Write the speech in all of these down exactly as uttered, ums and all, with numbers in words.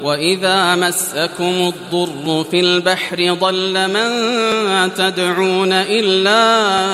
وإذا مسكم الضر في البحر ضل من تدعون إلا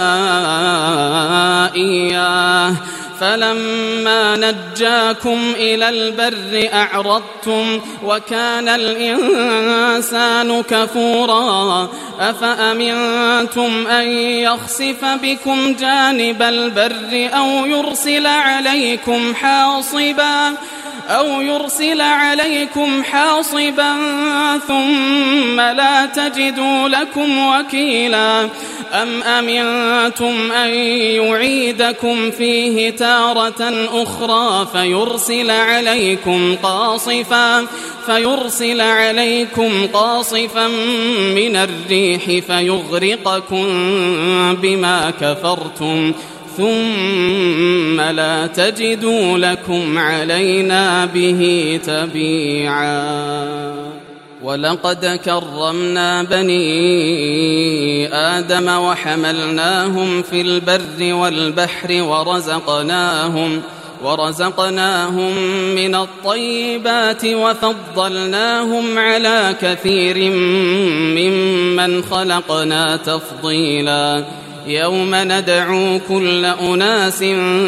إياه فلما نجاكم إلى البر أعرضتم وكان الإنسان كفورا أفأمنتم أن يخسف بكم جانب البر أو يرسل عليكم حاصبا أو يرسل عليكم حاصبا ثم لا تجدوا لكم وكيلا أم أمنتم أن يعيدكم فيه تارة أخرى فيرسل عليكم قاصفا فيرسل عليكم قاصفا من الريح فيغرقكم بما كفرتم ثم لا تجدوا لكم علينا به تبيعا ولقد كرمنا بني آدم وحملناهم في البر والبحر ورزقناهم ورزقناهم من الطيبات وفضلناهم على كثير ممن خلقنا تفضيلا يوم ندعو كل أناس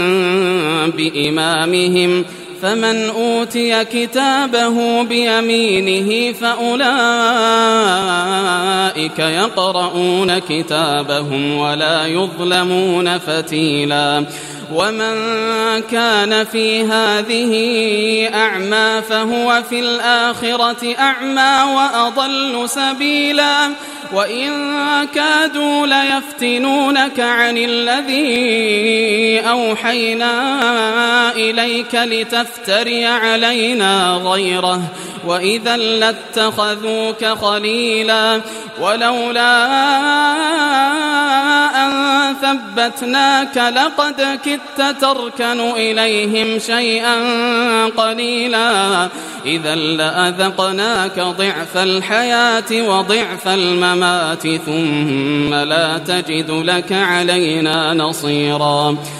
بإمامهم فمن أوتي كتابه بيمينه فأولئك يقرؤون كتابهم ولا يظلمون فتيلا ومن كان في هذه أعمى فهو في الآخرة أعمى وأضل سبيلا وإن كادوا ليفتنونك عن الذي أوحينا إليك لتفتري علينا غيره وإذا لاتخذوك خليلا ولولا أن ثبتناك لقد كدت تركن إليهم شيئا قليلا إذا لأذقناك ضعف الحياة وضعف الممات ثم لا تجد لك علينا نصيرا